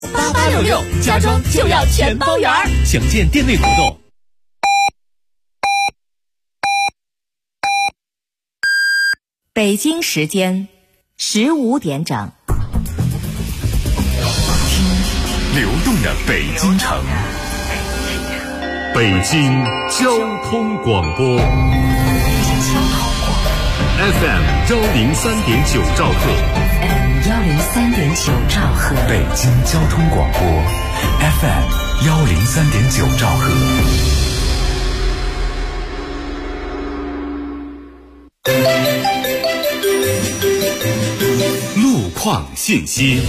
8866，家装就要全包圆儿。 详见店内活动。 北京时间15点整， 流动的北京城，北京交通广播 FM 103.9兆赫 103.9兆赫， 北京交通广播 FM 103.9兆赫。路况信息，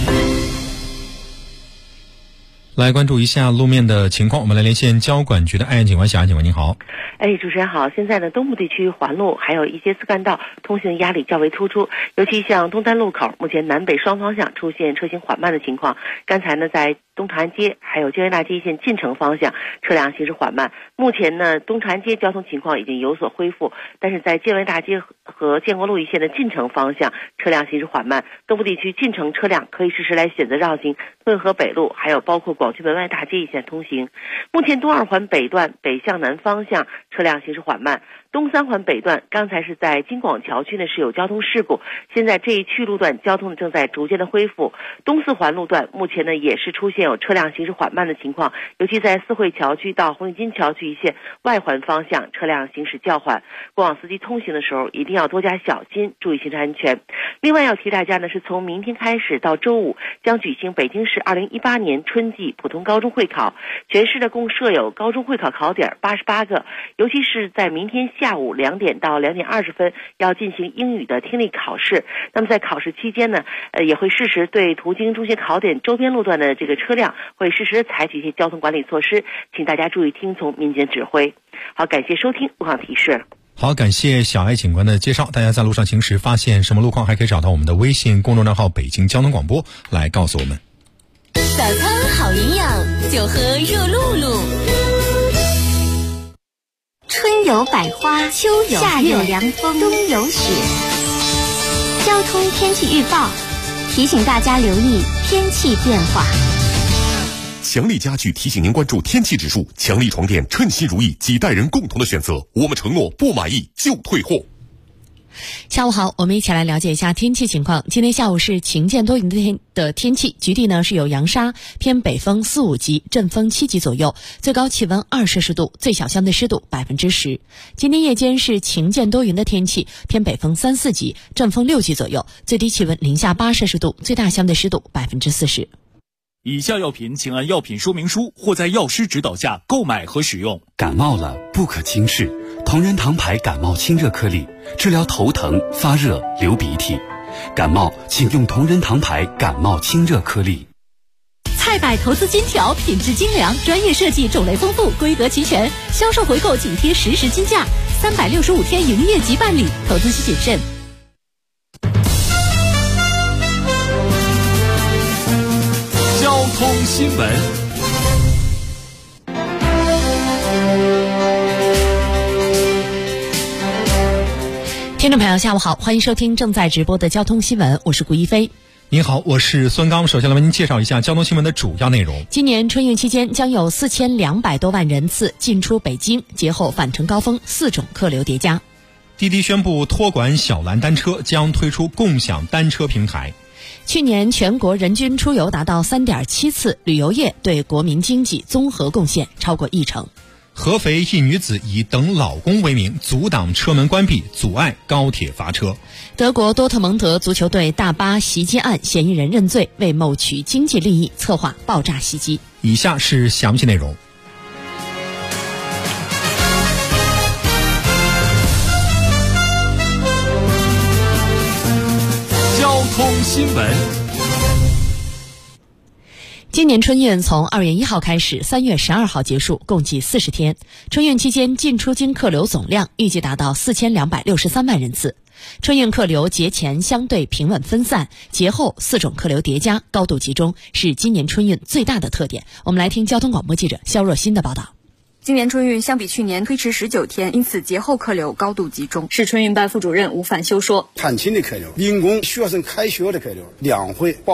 来关注一下路面的情况。我们来连线交管局的艾安警官，小安警官您好。 主持人好。现在呢，东部地区环路还有一些次干道通行压力较为突出，尤其像东单路口，目前南北双方向出现车行缓慢的情况。刚才呢，在东长安街还有建威大街一线进城方向车辆行驶缓慢。目前呢，东长安街交通情况已经有所恢复，但是在建威大街和建国路一线的进城方向车辆行驶缓慢。东部地区进城车辆可以适时来选择绕行顿河北路，还有包括广渠门外大街一线通行。目前东二环北段北向南方向车辆行驶缓慢，东三环北段刚才是在京广桥区呢是有交通事故，现在这一区路段交通正在逐渐的恢复。东四环路段目前呢也是出现有车辆行驶缓慢的情况，尤其在四惠桥区到红领巾桥区一线外环方向车辆行驶较缓，过往司机通行的时候一定要多加小心，注意行车安全。另外要提大家呢，是从明天开始到周五将举行北京市2018年春季普通高中会考，全市的共设有高中会考考点88个，尤其是在明天下午2点到2点20分要进行英语的听力考试。那么在考试期间呢，也会适时对途经中学考点周边路段的这个车辆会适时采取一些交通管理措施，请大家注意听从民间指挥。好，感谢收听路况提示。 好，感谢小艾警官的介绍。大家在路上行驶发现什么路况，还可以找到我们的微信公众账号北京交通广播来告诉我们。 早餐好营养，就喝热露露。 春有百花，秋有夏有凉风，冬有雪。交通天气预报提醒大家留意天气变化。 强力家具提醒您关注天气指数，强力床垫称心如意，几代人共同的选择。我们承诺不满意就退货。 下午好，我们一起来了解一下天气情况。今天下午是晴间多云的天气，局地呢是有扬沙，偏北风4、5级，阵风7级左右，最高气温2摄氏度，最小相对湿度10%。今天夜间是晴间多云的天气，偏北风3、4级，阵风6级左右，最低气温零下8摄氏度，最大相对湿度40%。 以下药品请按药品说明书或在药师指导下购买和使用。 感冒了不可轻视，同仁堂牌感冒清热颗粒，治疗头疼、发热、流鼻涕。感冒请用同仁堂牌感冒清热颗粒。 菜百投资金条，品质精良，专业设计，种类丰富，规格齐全，销售回购紧贴实时金价，365天营业即办理，投资需谨慎。 交通新闻， 听众朋友下午好，欢迎收听正在直播的交通新闻，我是顾一飞。 您好，我是孙刚。首先来为您介绍一下交通新闻的主要内容。 今年春运期间将有4200多万人次进出北京，节后返程高峰4种客流叠加。 滴滴宣布托管小蓝单车，将推出共享单车平台。 去年全国人均出游达到3.7次，旅游业对国民经济综合贡献超过1成。 合肥一女子以等老公为名阻挡车门关闭，阻碍高铁发车。 德国多特蒙德足球队大巴袭击案嫌疑人认罪，为谋取经济利益策划爆炸袭击。 以下是详细内容。 交通新闻。 今年春运从2月1号开始，3月12号结束，共计40天。春运期间进出京客流总量预计达到4263万人次。春运客流节前相对平稳分散，节后4种客流叠加，高度集中，是今年春运最大的特点。我们来听交通广播记者肖若欣的报道。 今年春运相比去年推迟19天，因此节后客流高度集中。市春运办副主任吴凡修说， 探亲的客流、民工学生开学的客流、两会报到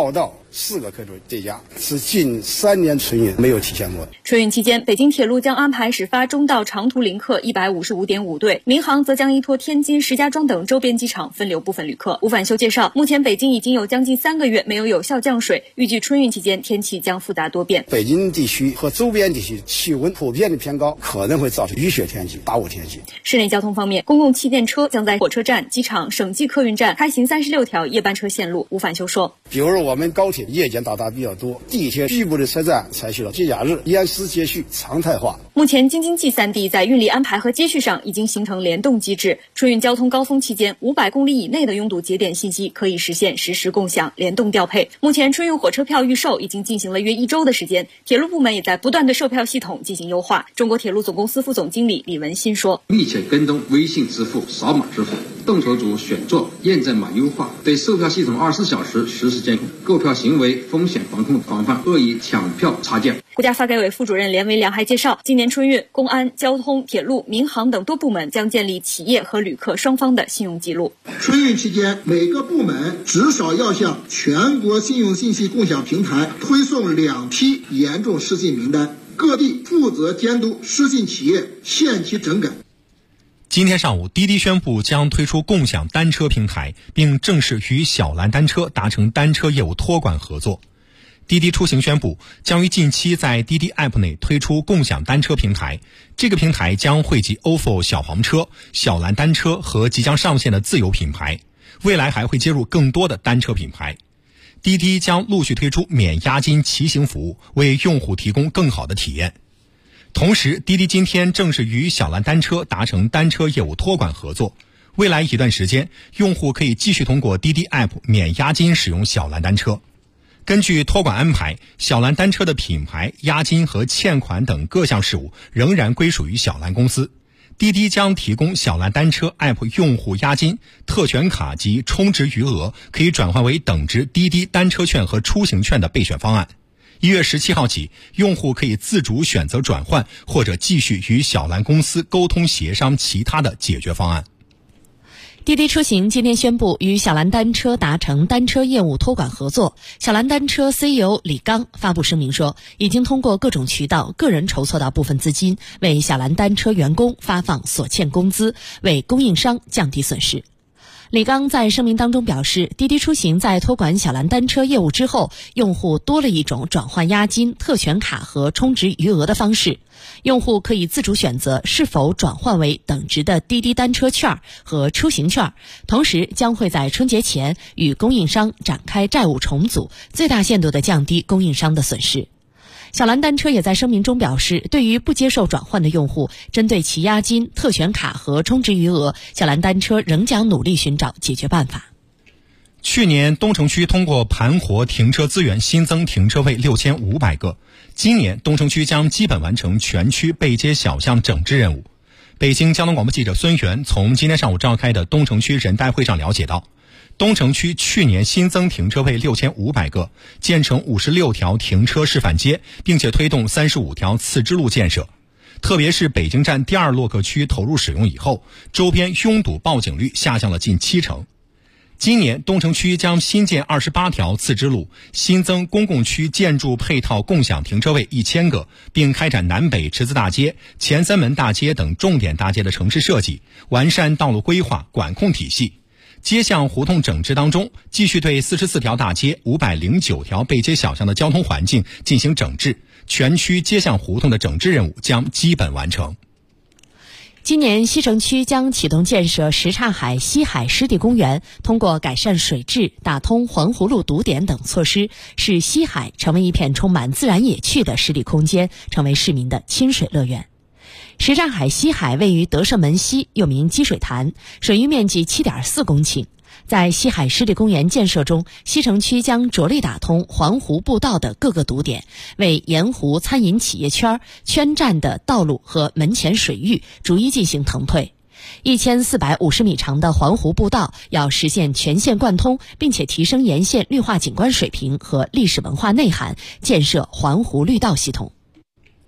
4个科组这家是近3年春运没有体现过。 春运期间，北京铁路将安排始发中到长途临客155.5对，民航则将依托天津、石家庄等周边机场分流部分旅客。吴返修介绍，目前北京已经有将近3个月没有有效降水，预计春运期间天气将复杂多变。 北京地区和周边地区气温普遍的偏高，可能会造成雨雪天气、大雾天气。 市内交通方面，公共气电车将在火车站、机场、省际客运站开行36条夜班车线路。吴返修说， 比如我们高铁夜间到达比较多，地铁局部的车站采取了节假日延时接续常态化。 目前京津冀3地在运力安排和接续上已经形成联动机制，春运交通高峰期间500公里以内的拥堵节点信息可以实现实时共享、联动调配。目前春运火车票预售已经进行了约1周的时间，铁路部门也在不断对售票系统进行优化。中国铁路总公司副总经理李文新说， 密切跟踪微信支付、扫码支付、动筹组选座、验证码优化，对售票系统24小时实时监控，购票行为风险防控，防范恶意抢票插件。 国家发改委副主任连维良还介绍，今年春运，公安、交通、铁路、民航等多部门将建立企业和旅客双方的信用记录。 春运期间，每个部门至少要向全国信用信息共享平台推送2批严重失信名单，各地负责监督失信企业限期整改。 今天上午，滴滴宣布将推出共享单车平台，并正式与小蓝单车达成单车业务托管合作。滴滴出行宣布，将于近期在滴滴 App 内推出共享单车平台。这个平台将汇集 ofo 小黄车、小蓝单车和即将上线的自有品牌，未来还会接入更多的单车品牌。滴滴将陆续推出免押金骑行服务，为用户提供更好的体验。同时，滴滴今天正式与小蓝单车达成单车业务托管合作，未来一段时间，用户可以继续通过滴滴 App 免押金使用小蓝单车。根据托管安排，小蓝单车的品牌、押金和欠款等各项事务仍然归属于小蓝公司。滴滴将提供小蓝单车 App 用户押金、特权卡及充值余额可以转换为等值滴滴单车券和出行券的备选方案。1月17号起，用户可以自主选择转换，或者继续与小蓝公司沟通协商其他的解决方案。 滴滴出行今天宣布与小蓝单车达成单车业务托管合作。小蓝单车 CEO 李刚发布声明说，已经通过各种渠道个人筹措到部分资金，为小蓝单车员工发放所欠工资，为供应商降低损失。李刚在声明当中表示，滴滴出行在托管小蓝单车业务之后，用户多了一种转换押金、特权卡和充值余额的方式。用户可以自主选择是否转换为等值的滴滴单车券和出行券，同时将会在春节前与供应商展开债务重组，最大限度地降低供应商的损失。小蓝单车也在声明中表示，对于不接受转换的用户，针对其押金、特权卡和充值余额，小蓝单车仍将努力寻找解决办法。 去年东城区通过盘活停车资源新增停车位6500个，今年东城区将基本完成全区背街小巷整治任务。北京交通广播记者孙源从今天上午召开的东城区人代会上了解到，东城区去年新增停车位6500个，建成56条停车示范街，并且推动35条次支路建设。特别是北京站第2洛克区投入使用以后，周边拥堵报警率下降了近70%。今年东城区将新建28条次支路，新增公共区建筑配套共享停车位1000个，并开展南北池子大街、前三门大街等重点大街的城市设计，完善道路规划管控体系。街巷胡同整治当中，继续对44条大街、509条背街小巷的交通环境进行整治，全区街巷胡同的整治任务将基本完成。 今年西城区将启动建设什刹海西海湿地公园，通过改善水质、打通环湖路堵点等措施，使西海成为一片充满自然野趣的湿地空间，成为市民的亲水乐园。什刹海西海位于德胜门西，又名积水潭，水域面积 7.4 公顷。在西海湿地公园建设中，西城区将着力打通环湖步道的各个堵点，为沿湖餐饮企业圈站的道路和门前水域逐一进行腾退。1450米长的环湖步道要实现全线贯通，并且提升沿线绿化景观水平和历史文化内涵，建设环湖绿道系统。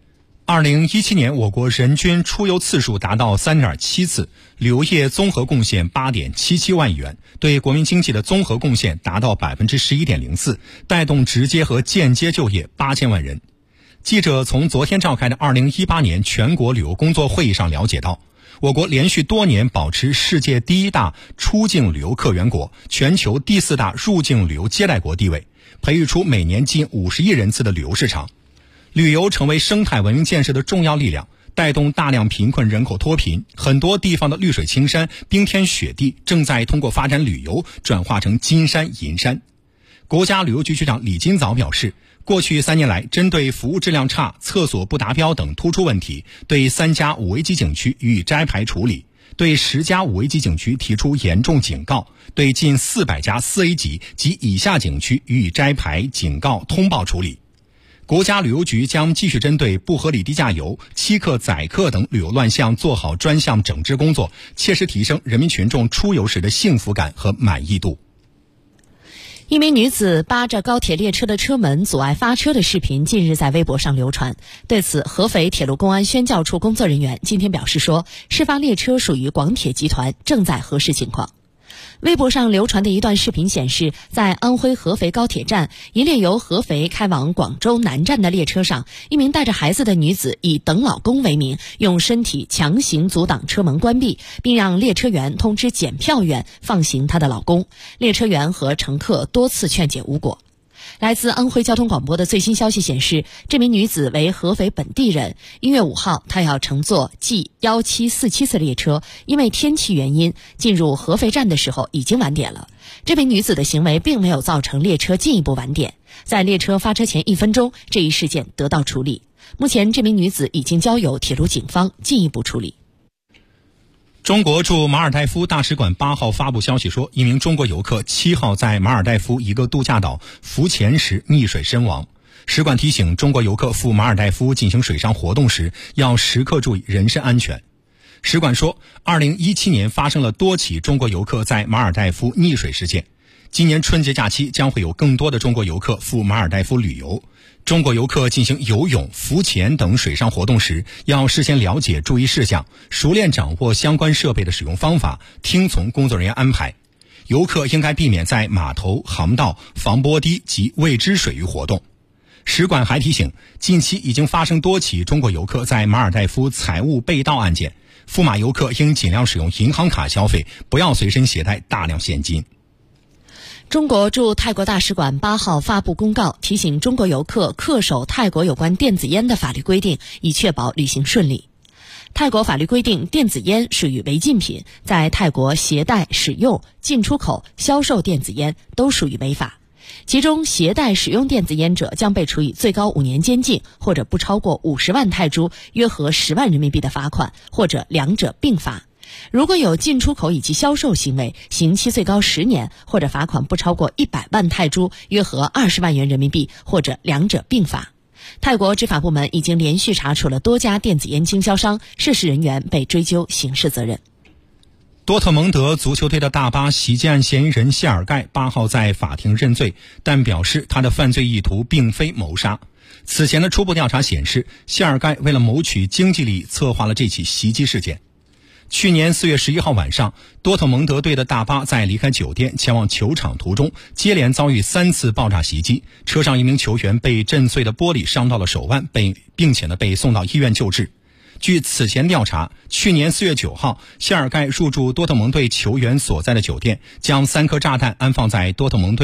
2017年，我国人均出游次数达到 3.7 次，旅游业综合贡献 8.77 万亿元，对国民经济的综合贡献达到 11.04%， 带动直接和间接就业8000万人。记者从昨天召开的2018年全国旅游工作会议上了解到，我国连续多年保持世界第一大出境旅游客源国、全球第4大入境旅游接待国地位，培育出每年近50亿人次的旅游市场。旅游成为生态文明建设的重要力量，带动大量贫困人口脱贫，很多地方的绿水青山、冰天雪地正在通过发展旅游转化成金山银山。国家旅游局局长李金早表示，过去3年来，针对服务质量差、厕所不达标等突出问题，对3家5A级景区予以摘牌处理，对10家5A级景区提出严重警告，对近400家4A级及以下景区予以摘牌、警告、通报处理。国家旅游局将继续针对不合理低价游、欺客宰客等旅游乱象做好专项整治工作，切实提升人民群众出游时的幸福感和满意度。 一名女子扒着高铁列车的车门阻碍发车的视频近日在微博上流传。对此，合肥铁路公安宣教处工作人员今天表示说，事发列车属于广铁集团，正在核实情况。微博上流传的一段视频显示，在安徽合肥高铁站，一列由合肥开往广州南站的列车上，一名带着孩子的女子以等老公为名，用身体强行阻挡车门关闭，并让列车员通知检票员放行她的老公。列车员和乘客多次劝解无果。来自安徽交通广播的最新消息显示，这名女子为合肥本地人。1月5号，她要乘坐 G1747 次列车，因为天气原因，进入合肥站的时候已经晚点了。这名女子的行为并没有造成列车进一步晚点，在列车发车前1分钟，这一事件得到处理。目前，这名女子已经交由铁路警方进一步处理。 中国驻马尔代夫大使馆8号发布消息说，一名中国游客7号在马尔代夫一个度假岛浮潜时溺水身亡。使馆提醒中国游客赴马尔代夫进行水上活动时，要时刻注意人身安全。使馆说，2017年发生了多起中国游客在马尔代夫溺水事件。今年春节假期将会有更多的中国游客赴马尔代夫旅游。中国游客进行游泳、浮潜等水上活动时，要事先了解注意事项，熟练掌握相关设备的使用方法，听从工作人员安排。游客应该避免在码头、航道、防波堤及未知水域活动。使馆还提醒，近期已经发生多起中国游客在马尔代夫财物被盗案件，赴马游客应尽量使用银行卡消费，不要随身携带大量现金。 中国驻泰国大使馆8号发布公告，提醒中国游客恪守泰国有关电子烟的法律规定，以确保旅行顺利。泰国法律规定，电子烟属于违禁品，在泰国携带、使用、进出口、销售电子烟都属于违法。其中，携带使用电子烟者将被处以最高5年监禁，或者不超过50万泰铢（约合10万人民币）的罚款，或者两者并罚。如果有进出口以及销售行为，刑期最高10年，或者罚款不超过100万泰铢（约合20万元人民币），或者两者并罚。泰国执法部门已经连续查处了多家电子烟经销商，涉事人员被追究刑事责任。 多特蒙德足球队的大巴袭击案嫌疑人谢尔盖8号在法庭认罪，但表示他的犯罪意图并非谋杀。此前的初步调查显示，谢尔盖为了谋取经济利益策划了这起袭击事件。去年4月11号晚上，多特蒙德队的大巴在离开酒店前往球场途中，接连遭遇3次爆炸袭击，车上一名球员被震碎的玻璃伤到了手腕，并且被送到医院救治。据此前调查，去年4月9号，谢尔盖入住多特蒙队球员所在的酒店，将3颗炸弹安放在多特蒙队